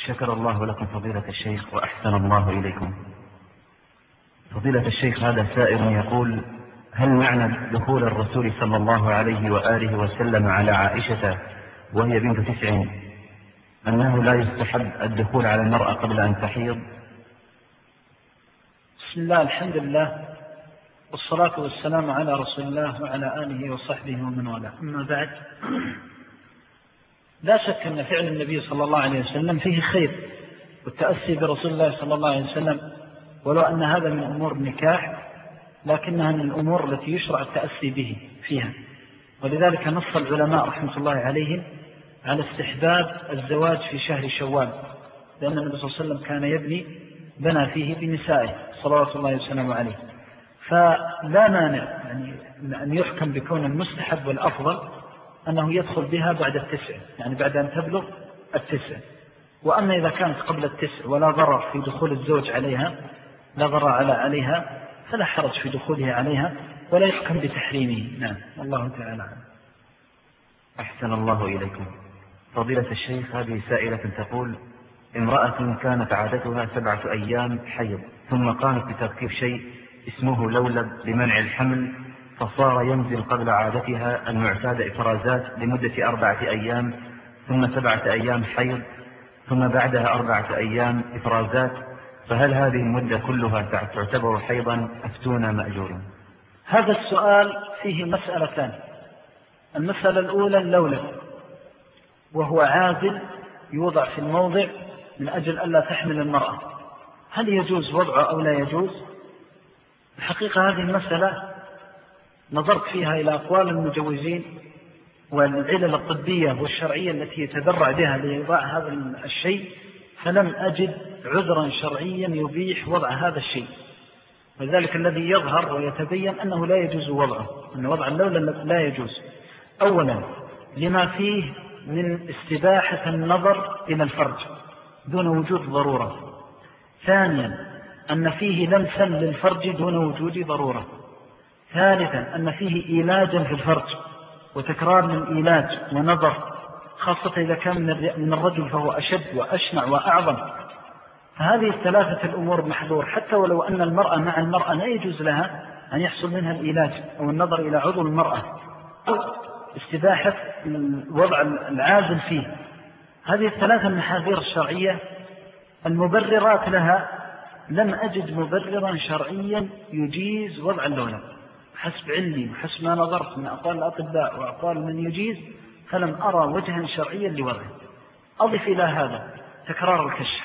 شكر الله لكم فضيلة الشيخ وأحسن الله إليكم. فضيلة الشيخ، هذا سائل يقول: هل معنى دخول الرسول صلى الله عليه وآله وسلم على عائشة وهي بنت 9 أنه لا يستحب الدخول على المرأة قبل أن تحيض؟ بسم الله، الحمد لله، والصلاة والسلام على رسول الله وعلى آله وصحبه ومن والاه. أما بعد، لا شك أن فعل النبي صلى الله عليه وسلم فيه خير، والتأسي برسول الله صلى الله عليه وسلم، ولو أن هذا من أمور النكاح لكنها من الأمور التي يشرع التأسي به فيها. ولذلك نص العلماء رحمة الله عليهم على استحباب الزواج في شهر شوال، لأن النبي صلى الله عليه وسلم كان بنى فيه بنسائه صلوات الله وسلامه عليه. فلا مانع يعني أن يحكم بكون المستحب والأفضل أنه يدخل بها بعد 9، يعني بعد أن تبلغ 9. وأما إذا كانت قبل 9 ولا ضرر في دخول الزوج عليها، لا ضرر عليها، فلا حرج في دخوله عليها ولا يحكم بتحريمه. نعم، والله تعالى. أحسن الله إليكم. فضيلة الشيخ، هذه سائلة تقول: امرأة كانت عادتها 7 أيام حيض، ثم قامت بتركيب شيء اسمه لولب لمنع الحمل، فصار ينزل قبل عادتها المعتاد إفرازات لمدة 4 أيام، ثم 7 أيام حيض، ثم بعدها 4 أيام إفرازات، فهل هذه المدة كلها تعتبر حيضا؟ أفتونا مأجورا. هذا السؤال فيه مسألتان. المسألة الأولى اللولب، وهو عازل يوضع في الموضع من أجل ألا تحمل المرأة، هل يجوز وضعه أو لا يجوز؟ الحقيقة هذه المسألة نظرت فيها إلى أقوال المجوزين والعلل الطبية والشرعية التي يتدرع بها لوضع هذا الشيء، فلم أجد عذرا شرعيا يبيح وضع هذا الشيء. وذلك الذي يظهر ويتبين أنه لا يجوز وضعه، أن وضع اللولب لا يجوز. أولا لما فيه من استباحة النظر إلى الفرج دون وجود ضرورة. ثانيا أن فيه لمسا للفرج دون وجود ضرورة. ثالثا أن فيه إيلاجا في الفرج وتكرار للإيلاج ونظر، خاصة إذا كان من الرجل فهو أشد وأشنع وأعظم. فهذه الثلاثة الأمور محظور، حتى ولو أن المرأة مع المرأة لا يجوز لها أن يحصل منها الإيلاج أو النظر إلى عضو المرأة أو استباحة وضع العازل فيه. هذه الثلاثة المحاذير الشرعية المبررات لها لم أجد مبررا شرعيا يجيز وضع اللولب حسب علمي وحسب ما نظرت من أقوال الأطباء وأقوال من يجيز، فلم أرى وجها شرعيا لوضعه. أضف إلى هذا تكرار الكشف،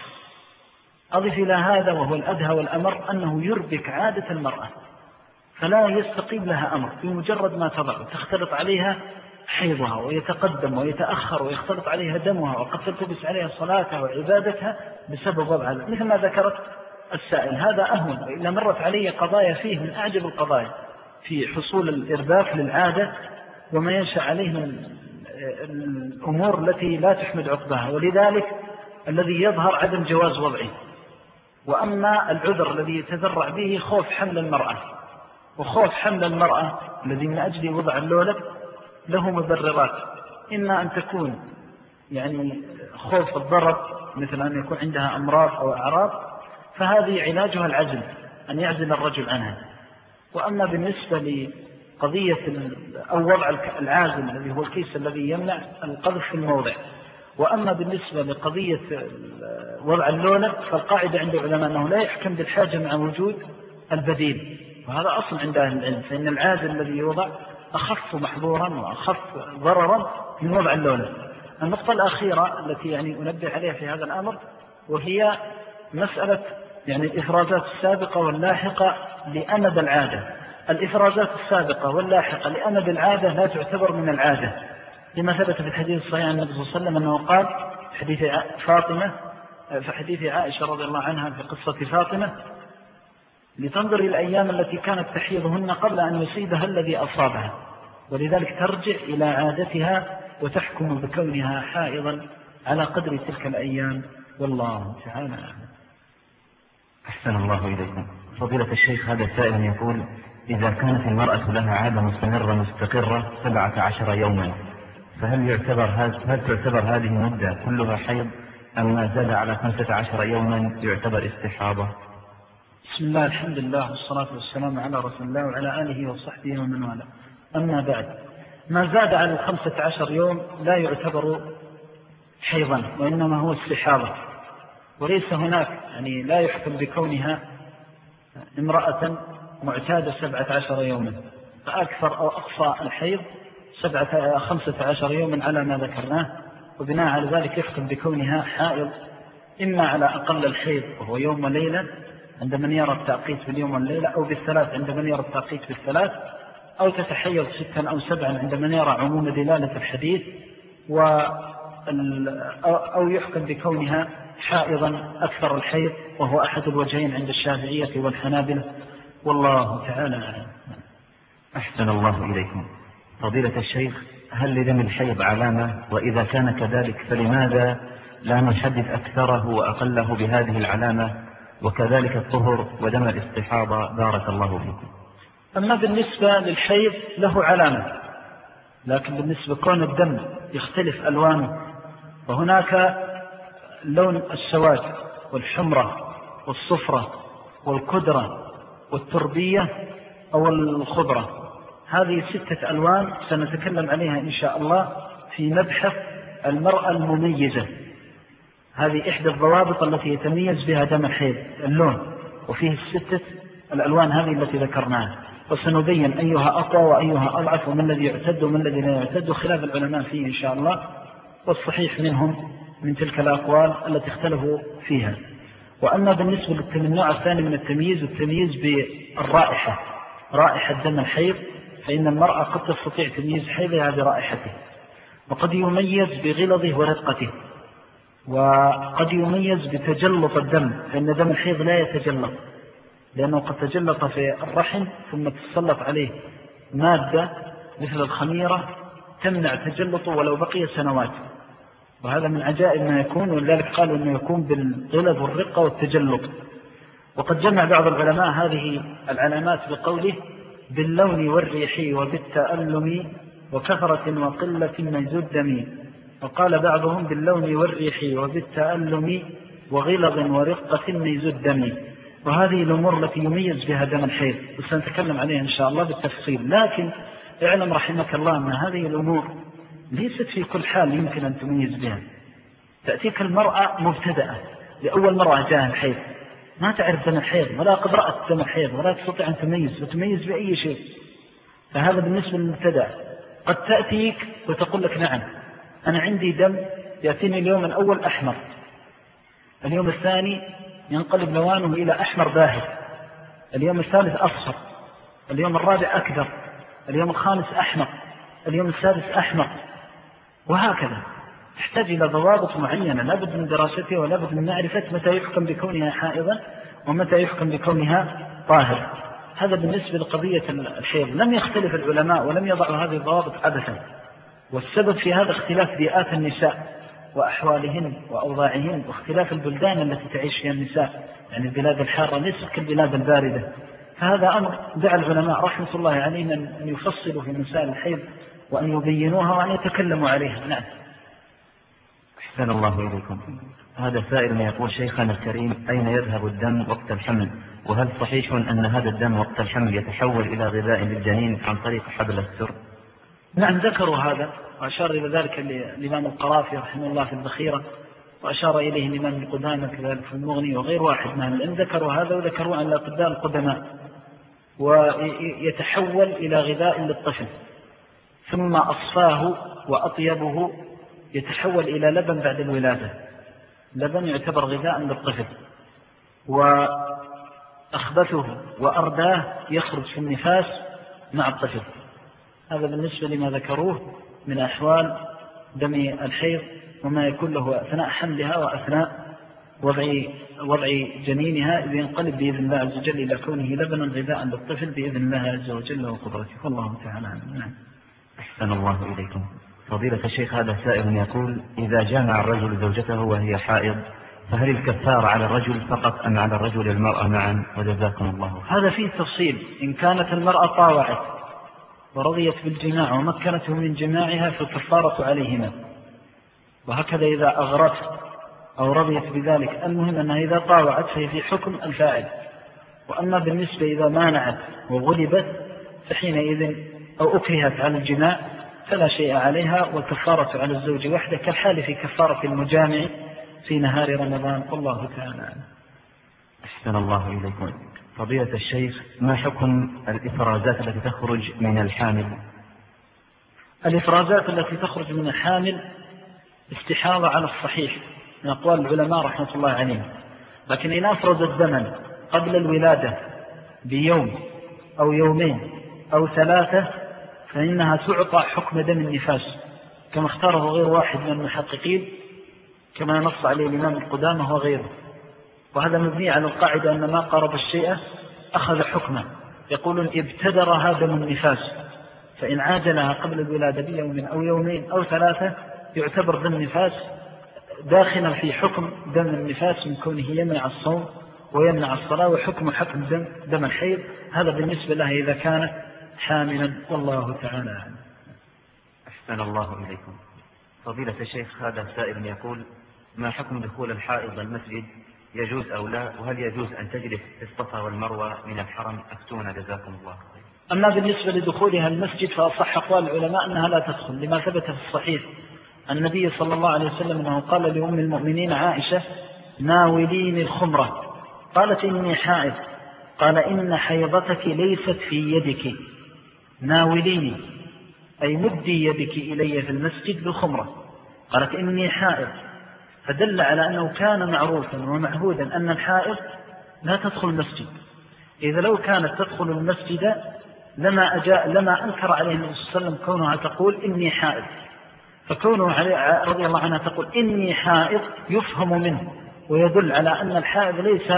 أضف إلى هذا وهو الأدهى والأمر أنه يربك عادة المرأة، فلا يستقيم لها أمر بمجرد ما تضع تختلط عليها حيضها ويتقدم ويتأخر ويختلط عليها دمها، وقد تلتبس عليها صلاتها وعبادتها بسبب وضعها مثل ما ذكرت السائل. هذا أهون، وإلا مرت علي قضايا فيه من أعجب القضايا في حصول الإرباك للعادة وما ينشأ عليه من الأمور التي لا تحمد عقبها. ولذلك الذي يظهر عدم جواز وضعه. وأما العذر الذي يتذرع به خوف حمل المرأة، وخوف حمل المرأة الذي من أجل وضع اللولب له مبررات، إما أن تكون يعني خوف الضرر مثل أن يكون عندها أمراض أو أعراض، فهذه علاجها العزل، أن يعزل الرجل عنها. وأما بالنسبة لقضية أو وضع العازل الذي هو الكيس الذي يمنع القذف في الموضع، وأما بالنسبة لقضية وضع اللولب فالقاعدة عند العلماء أنه لا يحكم بالحاجة مع وجود البديل، وهذا أصل عند أهل العلم، فإن العازل الذي يوضع أخف محظورا وأخف ضررا من وضع اللولب. النقطة الأخيرة التي يعني أنبه عليها في هذا الأمر وهي مسألة يعني الإفرازات السابقة واللاحقة لأمد العادة. الإفرازات السابقة واللاحقة لأمد العادة لا تعتبر من العادة، لما ثبت في الحديث الصحيح عن النبي صلى الله عليه وسلم أنه قال في حديث عائشة رضي الله عنها في قصة فاطمة: لتنظر الأيام التي كانت تحيضهن قبل أن يصيبها الذي أصابها، ولذلك ترجع إلى عادتها وتحكم بكونها حائضا على قدر تلك الأيام، والله تعالى أعلم. أحسن الله إليكم. فضيلة الشيخ، هذا سائل يقول: إذا كانت المرأة لها عادة مستقرة 17 يوما، فهل تعتبر هذه المدة كلها حيض أم ما زاد على 15 يوما يعتبر استحاضة؟ بسم الله، الحمد لله والصلاة والسلام على رسول الله وعلى آله وصحبه ومن والاه. أما بعد، ما زاد على 15 يوم لا يعتبر حيضا، وإنما هو استحاضة، وليس هناك يعني لا يحكم بكونها امرأة معتادة 17 يوما، فأكثر أو أقصى الحيض 15 يوما على ما ذكرناه، وبناء على ذلك يحكم بكونها حائض إما على أقل الحيض وهو يوم وليلة عند من يرى التأقيت باليوم والليلة، أو بالثلاث عند من يرى التأقيت بالثلاث، أو تتحيض 6 أو 7 عند من يرى عموم دلالة الحديث، أو يحكم بكونها حائضا أكثر الحيض، وهو أحد الوجهين عند الشافعية والحنابلة، والله تعالى أعلم. أحسن الله إليكم. فضيلة الشيخ، هل لدم الحيض علامة؟ وإذا كان كذلك فلماذا لا نحدد أكثره وأقله بهذه العلامة؟ وكذلك الطهر ودم الاستحاضة، بارك الله فيكم. أما بالنسبة للحيض له علامة، لكن بالنسبة كون الدم يختلف ألوانه، وهناك لون السواد والحمرة والصفرة والكدرة والتربية أو الخضرة، هذه 6 ألوان سنتكلم عليها إن شاء الله في مبحث المرأة المميزة. هذه إحدى الضوابط التي يتميز بها دم الحيض، اللون، وفيه 6 الألوان هذه التي ذكرناها، وسنبين أيها أقوى وأيها أضعف، وما الذي يعتد وما الذي لا يعتد، خلاف العلماء فيه إن شاء الله، والصحيح منهم من تلك الأقوال التي اختلفوا فيها. وأما بالنسبة للنوع الثاني من التمييز، التمييز بالرائحة، رائحة دم الحيض، فإن المرأة قد تستطيع تمييز حيضها برائحته، وقد يميز بغلظه ورقته، وقد يميز بتجلط الدم، فإن دم الحيض لا يتجلط، لأنه قد تجلط في الرحم ثم تسلط عليه مادة مثل الخميرة تمنع تجلطه ولو بقي سنوات، وهذا من عجائب ما يكون، ولذلك قالوا أنه يكون بالغلظ والرقة والتجلط. وقد جمع بعض العلماء هذه العلامات بقوله باللون والريح وبالتألم وكثرة وقلة ميز الدم، وقال بعضهم باللون والريح وبالتألم وغلظ ورقة ميز الدم. وهذه الأمور التي يميز بها دم الحيض، وسنتكلم عليها إن شاء الله بالتفصيل. لكن اعلم رحمك الله أن هذه الأمور ليست في كل حال يمكن أن تميز بها. تأتيك المرأة مبتدأة لأول مرة جاءها الحيض، ما تعرف دم الحيض ولا قد رأت دم الحيض ولا تستطيع أن تميز وتميز بأي شيء، فهذا بالنسبة للمبتدأ. قد تأتيك وتقول لك نعم أنا عندي دم يأتيني اليوم الأول أحمر، اليوم الثاني ينقلب لوانه إلى أحمر باهت، اليوم الثالث أصفر، اليوم الرابع أكثر، اليوم الخامس أحمر، اليوم السادس أحمر، وهكذا. تحتاج إلى ضوابط معينة لابد من دراستها، ولابد من معرفة متى يحكم بكونها حائضا ومتى يحكم بكونها طاهر. هذا بالنسبة لقضية الحيض. لم يختلف العلماء ولم يضعوا هذه الضوابط عبثا، والسبب في هذا اختلاف بيئات النساء وأحوالهن وأوضاعهن، واختلاف البلدان التي تعيش فيها النساء، يعني البلاد الحارة ليست كالبلاد الباردة. فهذا أمر دعا العلماء رحمة الله علينا أن يفصلوا في مسائل الحيض وأن يبينوها وأن يتكلموا عليها. نعم. أحسن الله إليكم. هذا سائل يقول شيخنا الكريم، أين يذهب الدم وقت الحمل؟ وهل صحيح أن هذا الدم وقت الحمل يتحول إلى غذاء للجنين عن طريق حبل السر؟ نعم، ذكروا هذا، وأشار إلى ذلك الإمام القرافي رحمه الله في الذخيرة، وأشار إليه الإمام القدامى كذلك في المغني، وغير واحد من العلم ذكروا هذا، وذكروا عن الأطباء القدماء، ويتحول إلى غذاء للطفل، ثم أصفاه وأطيبه يتحول إلى لبن بعد الولادة، لبن يعتبر غذاء للطفل، وأخبثه وأرداه يخرج في النفاس مع الطفل. هذا بالنسبة لما ذكروه من أحوال دم الحيض وما يكون له أثناء حملها وأثناء وضع جنينها، إذ ينقلب بإذن الله عز وجل إلى كونه لبنا غذاء للطفل بإذن الله عز وجل وقدرته، والله تعالى عنه. أحسن الله إليكم. فضيلة الشيخ، هذا سائل يقول إذا جامع الرجل زوجته وهي حائض فهل الكفارة على الرجل فقط أم على الرجل والمرأة معا؟ وجزاكم الله. هذا فيه تفصيل. إن كانت المرأة طاوعت ورضيت بالجماع ومكنته من جماعها فالكفارة عليهما، وهكذا إذا أغرت أو رضيت بذلك، المهم أنها إذا طاوعت فهي في حكم الفاعل. وأما بالنسبة إذا مانعت وغلبت فحينئذ أو أكرهت على الجماع فلا شيء عليها، والكفارة على الزوج وحده كالحال في كفارة المجامع في نهار رمضان. والله تعالى أعلم. أحسن الله إليكم. فضيلة الشيخ، ما حكم الإفرازات التي تخرج من الحامل؟ الإفرازات التي تخرج من الحامل استحاضة على الصحيح من أقوال العلماء رحمة الله عليهم، لكن إن أفرزت دما قبل الولادة بيوم أو يومين أو 3 فإنها تعطى حكم دم النفاس كما اختاره غير واحد من المحققين، كما نص عليه الإمام القدامى وغيره. وهذا مبني على القاعدة أن ما قارب الشيء أخذ حكمه. يقولون ابتدرها دم النفاس، فإن عاجلها قبل الولادة بيوم أو يومين أو 3 يعتبر دم النفاس داخلا في حكم دم النفاس من كونه يمنع الصوم ويمنع الصلاة، وحكم دم الحيض. هذا بالنسبة لها إذا كانت حاملا. والله تعالى أعلم. أحسن الله إليكم. فضيلة الشيخ، هذا سائل يقول: ما حكم دخول الحائض المسجد، يجوز أو لا؟ وهل يجوز أن تجلس في الصفا والمروة من الحرم؟ أفتونا جزاكم الله خير. أما بالنسبة لدخولها المسجد فأصح أقوال العلماء أنها لا تدخل، لما ثبت في الصحيح النبي صلى الله عليه وسلم أنه قال لأم المؤمنين عائشة: ناوليني الخمرة. قالت: إني حائض. قال: إن حيضتك ليست في يدك. ناوليني أي مدي يدك إلي في المسجد بالخمرة. قالت: إني حائض. فدل على أنه كان معروفا ومعهودا أن الحائض لا تدخل المسجد. إذا لو كانت تدخل المسجد لما أنكر عليه النبي صلى الله عليه وسلم كونها تقول إني حائض. فكونه رضي الله عنها تقول إني حائض يفهم منه ويدل على أن الحائض ليس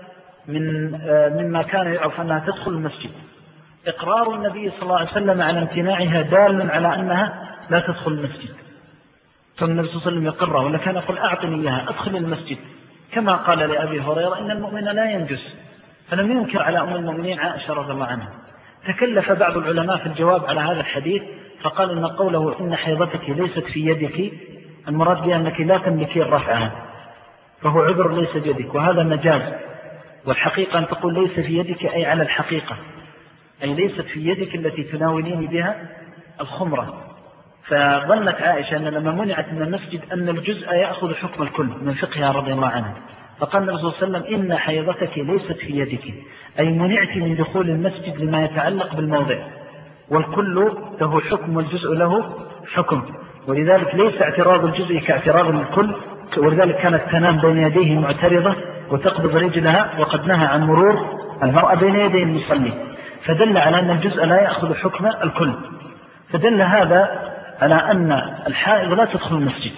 مما كان يعرف أنها تدخل المسجد. إقرار النبي صلى الله عليه وسلم على امتناعها دال على أنها لا تدخل المسجد. كان النبي صلى الله عليه وسلم يقرها، ولا كان يقول: أعطني إياها أدخل المسجد، كما قال لأبي هريرة: إن المؤمن لا ينجس. فلم ينكر على أم المؤمنين عائشة رضي الله عنها. تكلف بعض العلماء في الجواب على هذا الحديث فقال إن قوله إن حيضتك ليست في يدك المراد بها أنك لا تملكين رفعها، فهو عذر ليس بيدك، وهذا مجاز. والحقيقة أن تقول ليس في يدك أي على الحقيقة، أي ليست في يدك التي تناولين بها الخمرة. فظنت عائشة أن لما منعت من المسجد أن الجزء يأخذ حكم الكل من فقهها رضي الله عنها. فقال النبي صلى الله عليه وسلم: إن حيضتك ليست في يدك، أي منعت من دخول المسجد لما يتعلق بالموضع، والكل له حكم والجزء له حكم، ولذلك ليس اعتراض الجزء كاعتراض الكل. ولذلك كانت تنام بين يديه معترضة وتقبض رجلها، وقد نهى عن مرور المرأة بين يدي المصلي، فدل على أن الجزء لا يأخذ حكم الكل. فدل هذا على أن الحائض لا تدخل المسجد.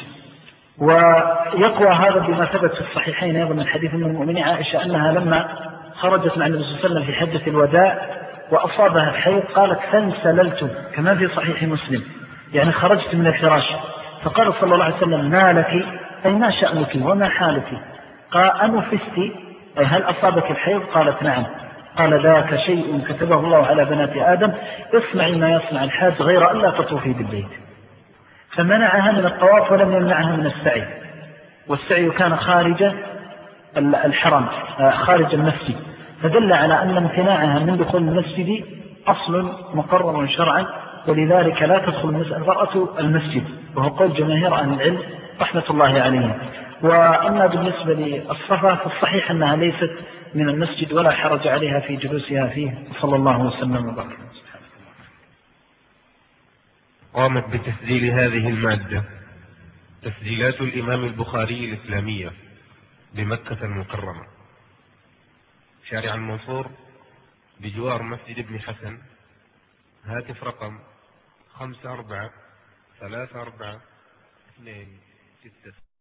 ويقوى هذا بما ثبت في الصحيحين أيضا من حديث من المؤمنين عائشة أنها لما خرجت مع النبي صلى الله عليه وسلم في حجة الوداع وأصابها الحيض قالت: فانسللت، كما في صحيح مسلم، يعني خرجت من الفراش. فقال صلى الله عليه وسلم: ما لك، أي ما شأنك وما حالك؟ قال: أنفست، أي هل أصابك الحيض؟ قالت: نعم. قال: ذاك شيء كتبه الله على بنات آدم، اصنعي ما يصنع الحاج غير أن لا تطوفي بالبيت. فمنعها من الطواف ولم يمنعها من السعي، والسعي كان خارج الحرم خارج المسجد، فدل على أن امتناعها من دخول المسجد أصل مقرر شرعا، ولذلك لا تدخل المرأة المسجد، وهو قول جماهير أهل العلم رحمة الله عليهم. وأما بالنسبة للصفا فالصحيح أنها ليست من المسجد ولا حرج عليها في جلوسها فيه، صلى الله وسلم وبارك. قامت بتسجيل هذه المادة تسجيلات الإمام البخاري الإسلامية بمكة المكرمة، شارع المنصور بجوار مسجد ابن حسن. هاتف رقم 543442